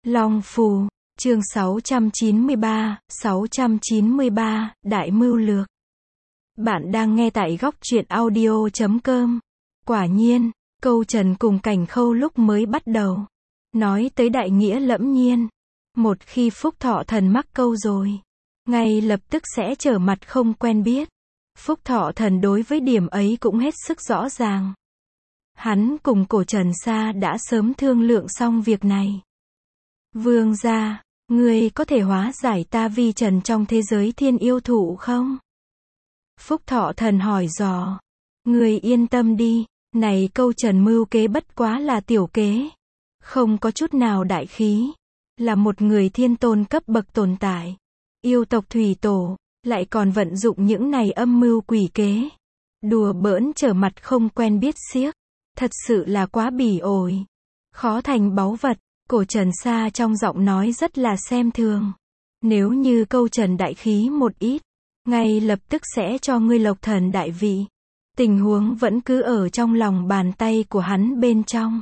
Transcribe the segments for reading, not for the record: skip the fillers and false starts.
Long Phù, chương 693, Đại Mưu Lược. Bạn đang nghe tại góc truyện audio.com. Quả nhiên, câu Trần cùng Cảnh Khâu lúc mới bắt đầu nói tới đại nghĩa lẫm nhiên. Một khi Phúc Thọ Thần mắc câu rồi, ngay lập tức sẽ trở mặt không quen biết. Phúc Thọ Thần đối với điểm ấy cũng hết sức rõ ràng. Hắn cùng Cổ Trần Sa đã sớm thương lượng xong việc này. Vương gia, ngươi có thể hóa giải ta vi trần trong thế giới thiên yêu thụ không? Phúc Thọ Thần hỏi dò. Ngươi yên tâm đi, này câu Trần mưu kế bất quá là tiểu kế. Không có chút nào đại khí. Là một người thiên tôn cấp bậc tồn tại. Yêu tộc thủy tổ, lại còn vận dụng những này âm mưu quỷ kế. Đùa bỡn trở mặt không quen biết xiếc. Thật sự là quá bỉ ổi. Khó thành báu vật. Cổ Trần Sa trong giọng nói rất là xem thường. Nếu như câu Trần đại khí một ít, ngay lập tức sẽ cho ngươi lộc thần đại vị. Tình huống vẫn cứ ở trong lòng bàn tay của hắn bên trong.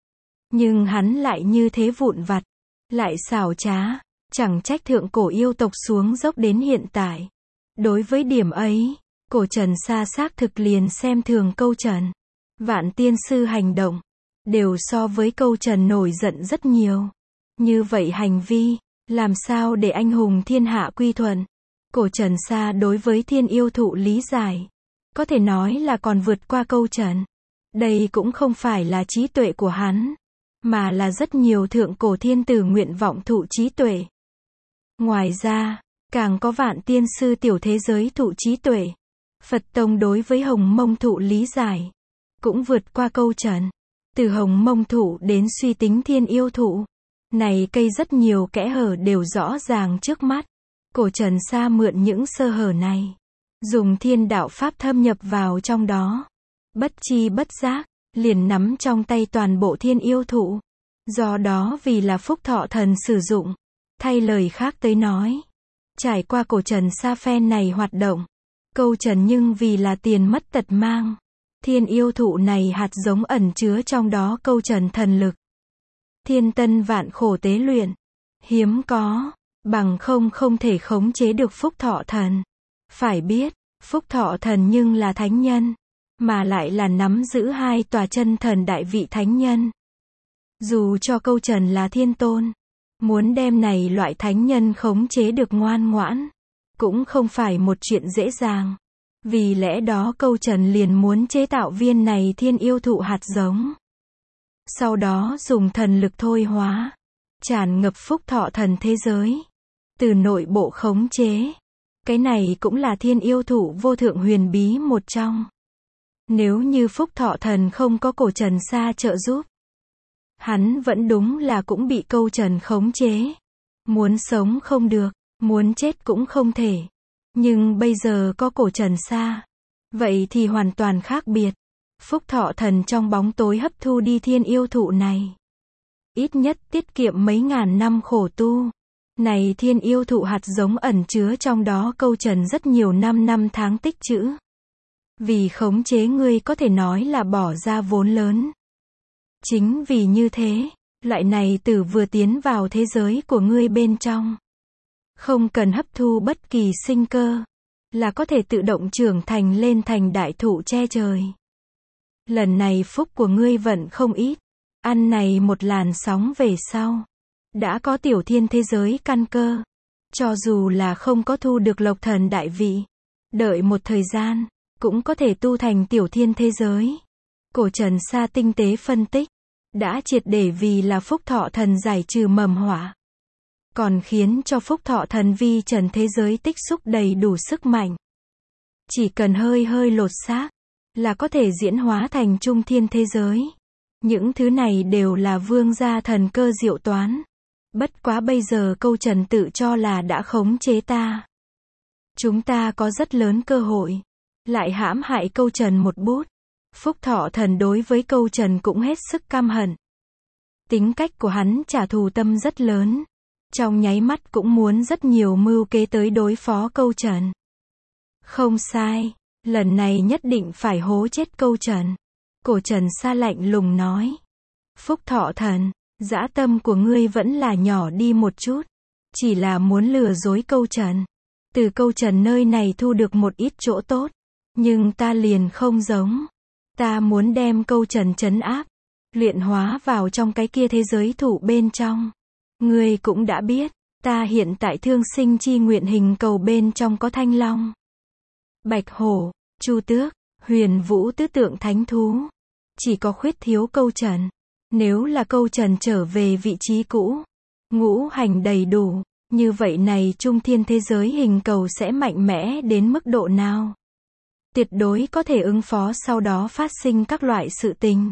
Nhưng hắn lại như thế vụn vặt, lại xảo trá, chẳng trách thượng cổ yêu tộc xuống dốc đến hiện tại. Đối với điểm ấy, Cổ Trần Sa xác thực liền xem thường câu Trần. Vạn tiên sư hành động đều so với câu Trần nổi giận rất nhiều. Như vậy hành vi, làm sao để anh hùng thiên hạ quy thuận? Cổ Trần Sa đối với thiên yêu thụ lý giải, có thể nói là còn vượt qua câu Trần. Đây cũng không phải là trí tuệ của hắn, mà là rất nhiều thượng cổ thiên tử nguyện vọng thụ trí tuệ. Ngoài ra, càng có vạn tiên sư tiểu thế giới thụ trí tuệ. Phật tông đối với Hồng Mông thụ lý giải, cũng vượt qua câu Trần. Từ Hồng Mông thụ đến suy tính thiên yêu thụ, này cây rất nhiều kẽ hở đều rõ ràng trước mắt. Cổ Trần Sa mượn những sơ hở này, dùng thiên đạo pháp thâm nhập vào trong đó. Bất chi bất giác, liền nắm trong tay toàn bộ thiên yêu thụ. Do đó vì là Phúc Thọ Thần sử dụng. Thay lời khác tới nói, trải qua Cổ Trần Sa phen này hoạt động, câu Trần nhưng vì là tiền mất tật mang. Thiên yêu thụ này hạt giống ẩn chứa trong đó câu Trần thần lực. Thiên tân vạn khổ tế luyện. Hiếm có, bằng không thể khống chế được Phúc Thọ Thần. Phải biết, Phúc Thọ Thần nhưng là thánh nhân, mà lại là nắm giữ hai tòa chân thần đại vị thánh nhân. Dù cho câu Trần là thiên tôn, muốn đem này loại thánh nhân khống chế được ngoan ngoãn, cũng không phải một chuyện dễ dàng. Vì lẽ đó câu Trần liền muốn chế tạo viên này thiên yêu thụ hạt giống. Sau đó dùng thần lực thôi hóa, tràn ngập Phúc Thọ Thần thế giới. Từ nội bộ khống chế. Cái này cũng là thiên yêu thụ vô thượng huyền bí một trong. Nếu như Phúc Thọ Thần không có Cổ Trần Sa trợ giúp, hắn vẫn đúng là cũng bị câu Trần khống chế. Muốn sống không được, muốn chết cũng không thể. Nhưng bây giờ có Cổ Trần Sa, vậy thì hoàn toàn khác biệt. Phúc Thọ Thần trong bóng tối hấp thu đi thiên yêu thụ này. Ít nhất tiết kiệm mấy ngàn năm khổ tu. Này thiên yêu thụ hạt giống ẩn chứa trong đó câu Trần rất nhiều năm tháng tích trữ. Vì khống chế ngươi có thể nói là bỏ ra vốn lớn. Chính vì như thế, loại này tử vừa tiến vào thế giới của ngươi bên trong. Không cần hấp thu bất kỳ sinh cơ, là có thể tự động trưởng thành lên thành đại thụ che trời. Lần này phúc của ngươi vận không ít, ăn này một làn sóng về sau, đã có tiểu thiên thế giới căn cơ. Cho dù là không có thu được lộc thần đại vị, đợi một thời gian, cũng có thể tu thành tiểu thiên thế giới. Cổ Trần Sa tinh tế phân tích, đã triệt để vì là Phúc Thọ Thần giải trừ mầm họa. Còn khiến cho Phúc Thọ Thần vi trần thế giới tích xúc đầy đủ sức mạnh. Chỉ cần hơi lột xác, là có thể diễn hóa thành trung thiên thế giới. Những thứ này đều là vương gia thần cơ diệu toán. Bất quá bây giờ câu Trần tự cho là đã khống chế ta. Chúng ta có rất lớn cơ hội. Lại hãm hại câu Trần một bút. Phúc Thọ Thần đối với câu Trần cũng hết sức căm hận. Tính cách của hắn trả thù tâm rất lớn. Trong nháy mắt cũng muốn rất nhiều mưu kế tới đối phó câu Trần. Không sai, lần này nhất định phải hố chết câu Trần. Cổ Trần Sa lạnh lùng nói. Phúc Thọ Thần, Dã tâm của ngươi vẫn là nhỏ đi một chút. Chỉ là muốn lừa dối câu trần. Từ câu trần nơi này thu được một ít chỗ tốt. Nhưng ta liền không giống. Ta muốn đem câu trần trấn áp. Luyện hóa vào trong cái kia thế giới thủ bên trong. Ngươi cũng đã biết. Ta hiện tại thương sinh chi nguyện hình cầu bên trong có thanh long, bạch hổ, chu tước, huyền vũ tứ tượng thánh thú. Chỉ có khuyết thiếu câu trần. Nếu là câu trần trở về vị trí cũ, ngũ hành đầy đủ, như vậy này trung thiên thế giới hình cầu sẽ mạnh mẽ đến mức độ nào? Tuyệt đối có thể ứng phó sau đó phát sinh các loại sự tình.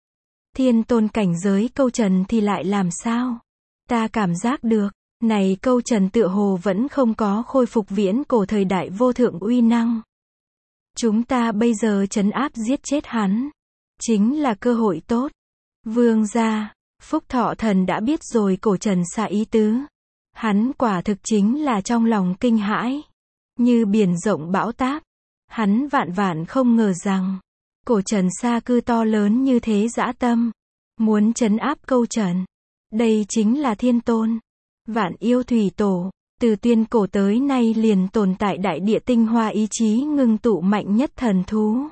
Thiên tôn cảnh giới câu trần thì lại làm sao? Ta cảm giác được, này câu trần tựa hồ vẫn không có khôi phục viễn cổ thời đại vô thượng uy năng. Chúng ta bây giờ trấn áp giết chết hắn. Chính là cơ hội tốt. Vương gia, Phúc Thọ Thần đã biết rồi cổ trần xa ý tứ. Hắn quả thực chính là trong lòng kinh hãi. Như biển rộng bão táp. Hắn vạn vạn không ngờ rằng, cổ trần xa cư to lớn như thế dã tâm. Muốn trấn áp câu trần. Đây chính là thiên tôn. Vạn yêu thủy tổ. Từ tuyên cổ tới nay liền tồn tại đại địa tinh hoa ý chí ngưng tụ mạnh nhất thần thú.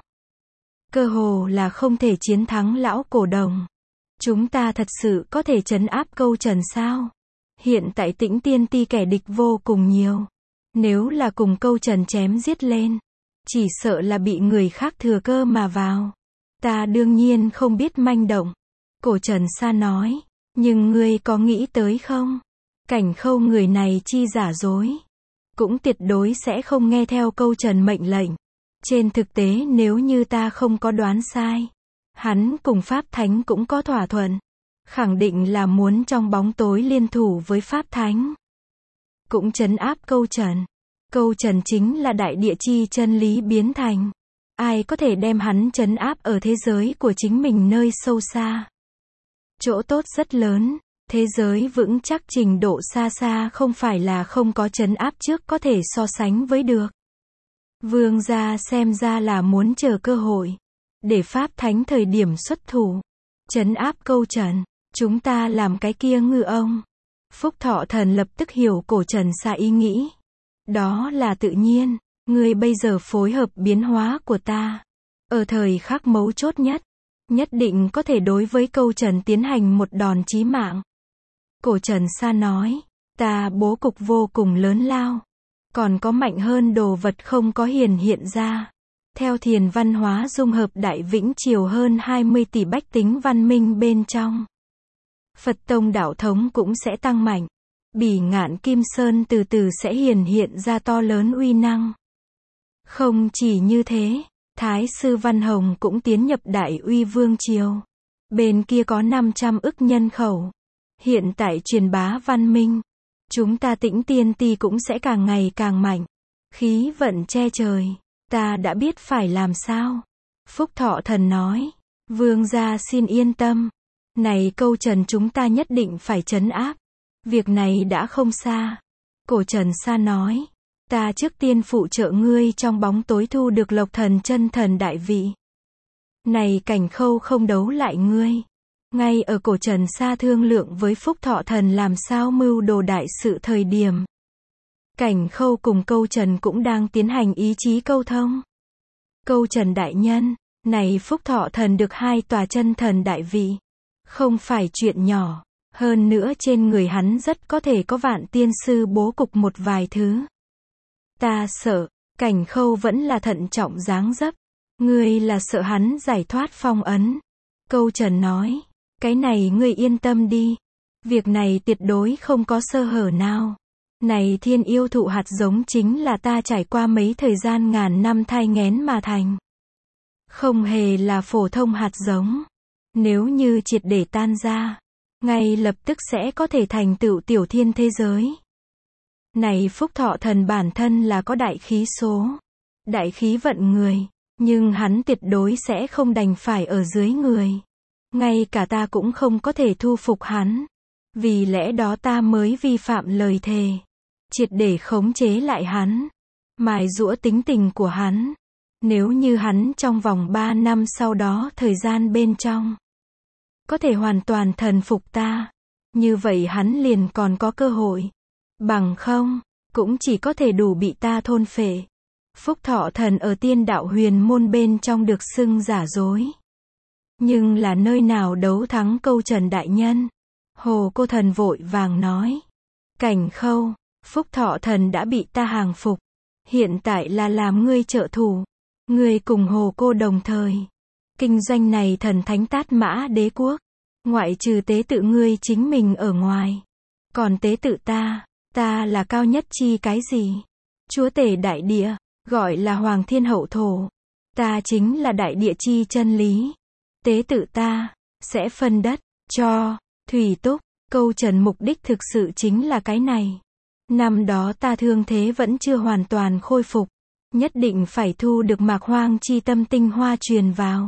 Cơ hồ là không thể chiến thắng lão cổ đồng. Chúng ta thật sự có thể trấn áp câu trần sao? Hiện tại Tĩnh Tiên Ti kẻ địch vô cùng nhiều. Nếu là cùng câu trần chém giết lên, chỉ sợ là bị người khác thừa cơ mà vào. Ta đương nhiên không biết manh động. Cổ Trần Sa nói. Nhưng ngươi có nghĩ tới không? Cảnh Khâu người này chi giả dối. Cũng tuyệt đối sẽ không nghe theo câu trần mệnh lệnh. Trên thực tế nếu như ta không có đoán sai, hắn cùng Pháp Thánh cũng có thỏa thuận. Khẳng định là muốn trong bóng tối liên thủ với Pháp Thánh. Cũng trấn áp câu trần. Câu trần chính là đại địa chi chân lý biến thành. Ai có thể đem hắn trấn áp ở thế giới của chính mình nơi sâu xa. Chỗ tốt rất lớn. Thế giới vững chắc trình độ xa xa không phải là không có trấn áp trước có thể so sánh với được. Vương gia xem ra là muốn chờ cơ hội. Để Pháp Thánh thời điểm xuất thủ. Trấn áp câu trần. Chúng ta làm cái kia ngư ông. Phúc Thọ Thần lập tức hiểu cổ Trần Sa ý nghĩ. Đó là tự nhiên. Ngươi bây giờ phối hợp biến hóa của ta. Ở thời khắc mấu chốt nhất. Nhất định có thể đối với câu trần tiến hành một đòn chí mạng. Cổ Trần Sa nói. Ta bố cục vô cùng lớn lao. Còn có mạnh hơn đồ vật không có hiện ra. Theo thiền văn hóa dung hợp Đại Vĩnh Triều hơn 20 tỷ bách tính văn minh bên trong. Phật tông đạo thống cũng sẽ tăng mạnh. Bỉ Ngạn Kim Sơn từ từ sẽ hiện ra to lớn uy năng. Không chỉ như thế, Thái sư Văn Hồng cũng tiến nhập Đại Uy Vương Triều. Bên kia có 500 ức nhân khẩu. Hiện tại truyền bá văn minh. Chúng ta Tĩnh Tiên Ti cũng sẽ càng ngày càng mạnh. Khí vận che trời. Ta đã biết phải làm sao. Phúc Thọ Thần nói. Vương gia xin yên tâm. Này câu trần chúng ta nhất định phải trấn áp. Việc này đã không xa. Cổ Trần Sa nói. Ta trước tiên phụ trợ ngươi trong bóng tối thu được Lộc Thần chân thần đại vị. Này Cảnh Khâu không đấu lại ngươi. Ngay ở cổ Trần Sa thương lượng với Phúc Thọ Thần làm sao mưu đồ đại sự thời điểm. Cảnh Khâu cùng câu Trần cũng đang tiến hành ý chí câu thông. Câu Trần đại nhân, này Phúc Thọ Thần được 2 tòa chân thần đại vị. Không phải chuyện nhỏ, hơn nữa trên người hắn rất có thể có Vạn Tiên Sư bố cục một vài thứ. Ta sợ, Cảnh Khâu vẫn là thận trọng dáng dấp. Ngươi là sợ hắn giải thoát phong ấn. Câu Trần nói, cái này ngươi yên tâm đi. Việc này tuyệt đối không có sơ hở nào. Này thiên yêu thụ hạt giống chính là ta trải qua mấy thời gian ngàn năm thai nghén mà thành. Không hề là phổ thông hạt giống. Nếu như triệt để tan ra, ngay lập tức sẽ có thể thành tựu tiểu thiên thế giới. Này Phúc Thọ Thần bản thân là có đại khí số, đại khí vận người, nhưng hắn tuyệt đối sẽ không đành phải ở dưới người. Ngay cả ta cũng không có thể thu phục hắn. Vì lẽ đó ta mới vi phạm lời thề. Triệt để khống chế lại hắn. Mài giũa tính tình của hắn. Nếu như hắn trong vòng 3 năm sau đó thời gian bên trong có thể hoàn toàn thần phục ta. Như vậy hắn liền còn có cơ hội. Bằng không, cũng chỉ có thể đủ bị ta thôn phệ. Phúc Thọ Thần ở tiên đạo huyền môn bên trong được xưng giả dối. Nhưng là nơi nào đấu thắng Câu Trần đại nhân? Hồ Cô Thần vội vàng nói. Cảnh Khâu, Phúc Thọ Thần đã bị ta hàng phục. Hiện tại là làm ngươi trợ thủ. Ngươi cùng Hồ Cô đồng thời. Kinh doanh này thần thánh Tát Mã Đế quốc. Ngoại trừ tế tự ngươi chính mình ở ngoài. Còn tế tự ta là cao nhất chi cái gì? Chúa tể đại địa, gọi là Hoàng Thiên Hậu Thổ. Ta chính là đại địa chi chân lý. Tế tự ta, sẽ phân đất, cho, thủy túc. Câu Trần mục đích thực sự chính là cái này. Năm đó ta thương thế vẫn chưa hoàn toàn khôi phục. Nhất định phải thu được mạc hoang chi tâm tinh hoa truyền vào.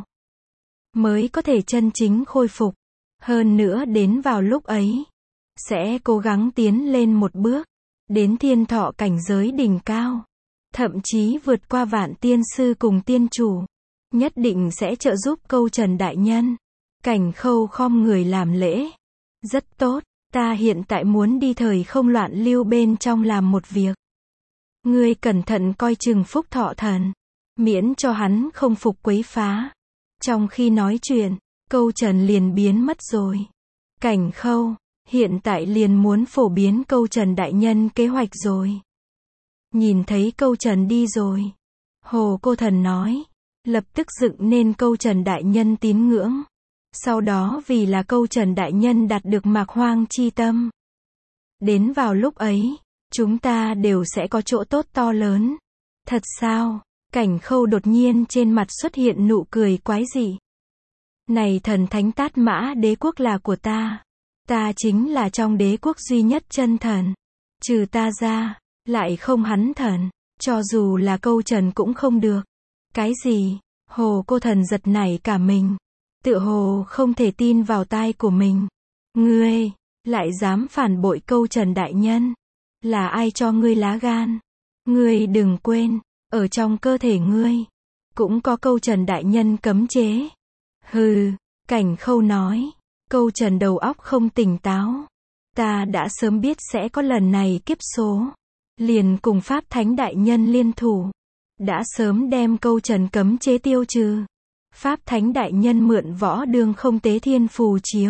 Mới có thể chân chính khôi phục. Hơn nữa đến vào lúc ấy, sẽ cố gắng tiến lên một bước. Đến thiên thọ cảnh giới đỉnh cao. Thậm chí vượt qua vạn tiên sư cùng tiên chủ. Nhất định sẽ trợ giúp Câu Trần đại nhân. Cảnh Khâu khom người làm lễ. Rất tốt, ta hiện tại muốn đi thời không loạn lưu bên trong làm một việc. Ngươi cẩn thận coi chừng Phúc Thọ Thần. Miễn cho hắn không phục quấy phá. Trong khi nói chuyện, Câu Trần liền biến mất rồi. Cảnh Khâu, hiện tại liền muốn phổ biến Câu Trần đại nhân kế hoạch rồi. Nhìn thấy Câu Trần đi rồi. Hồ Cô Thần nói. Lập tức dựng nên Câu Trần đại nhân tín ngưỡng. Sau đó vì là Câu Trần đại nhân đạt được mạc hoang chi tâm. Đến vào lúc ấy, chúng ta đều sẽ có chỗ tốt to lớn. Thật sao? Cảnh Khâu đột nhiên trên mặt xuất hiện nụ cười quái dị. Này thần thánh Tát Mã Đế quốc là của ta. Ta chính là trong đế quốc duy nhất chân thần. Trừ ta ra, lại không hắn thần. Cho dù là Câu Trần cũng không được. Cái gì? Hồ Cô Thần giật nảy cả mình. Tựa hồ không thể tin vào tai của mình. Ngươi, lại dám phản bội Câu Trần đại nhân. Là ai cho ngươi lá gan? Ngươi đừng quên, ở trong cơ thể ngươi, cũng có Câu Trần đại nhân cấm chế. Hừ, Cảnh Khâu nói. Câu Trần đầu óc không tỉnh táo. Ta đã sớm biết sẽ có lần này kiếp số. Liền cùng Pháp Thánh đại nhân liên thủ. Đã sớm đem Câu Trần cấm chế tiêu trừ. Pháp Thánh đại nhân mượn võ đường không tế thiên phù chiếu.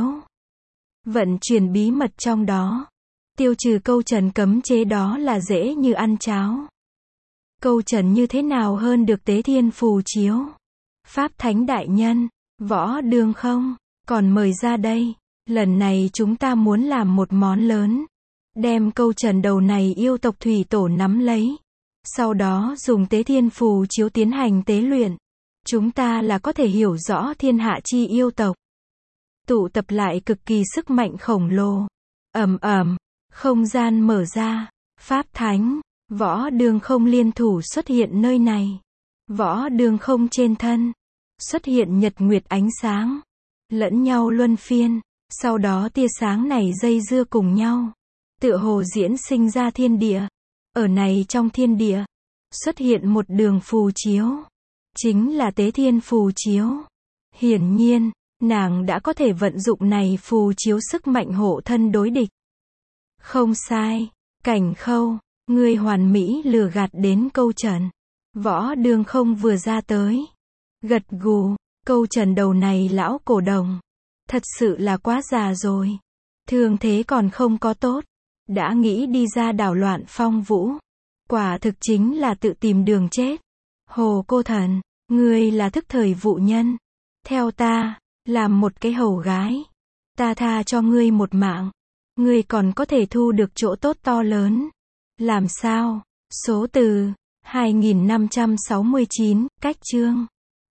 Vận chuyển bí mật trong đó. Tiêu trừ Câu Trần cấm chế đó là dễ như ăn cháo. Câu Trần như thế nào hơn được tế thiên phù chiếu? Pháp Thánh đại nhân, võ đường không, còn mời ra đây. Lần này chúng ta muốn làm một món lớn. Đem Câu Trần đầu này yêu tộc thủy tổ nắm lấy. Sau đó dùng tế thiên phù chiếu tiến hành tế luyện. Chúng ta là có thể hiểu rõ thiên hạ chi yêu tộc. Tụ tập lại cực kỳ sức mạnh khổng lồ. Ầm ầm, không gian mở ra. Pháp Thánh, võ đường không liên thủ xuất hiện nơi này. Võ đường không trên thân. Xuất hiện nhật nguyệt ánh sáng. Lẫn nhau luân phiên. Sau đó tia sáng này dây dưa cùng nhau. Tựa hồ diễn sinh ra thiên địa. Ở này trong thiên địa. Xuất hiện một đường phù chiếu. Chính là tế thiên phù chiếu. Hiển nhiên, nàng đã có thể vận dụng này phù chiếu sức mạnh hộ thân đối địch. Không sai. Cảnh Khâu, ngươi hoàn mỹ lừa gạt đến Câu Trần. Võ đường không vừa ra tới. Gật gù, Câu Trần đầu này lão cổ đồng. Thật sự là quá già rồi. Thương thế còn không có tốt. Đã nghĩ đi ra đảo loạn phong vũ. Quả thực chính là tự tìm đường chết. Hồ Cô Thần, ngươi là thức thời vụ nhân. Theo ta, làm một cái hầu gái. Ta tha cho ngươi một mạng. Ngươi còn có thể thu được chỗ tốt to lớn. Làm sao? Số từ 2569, cách chương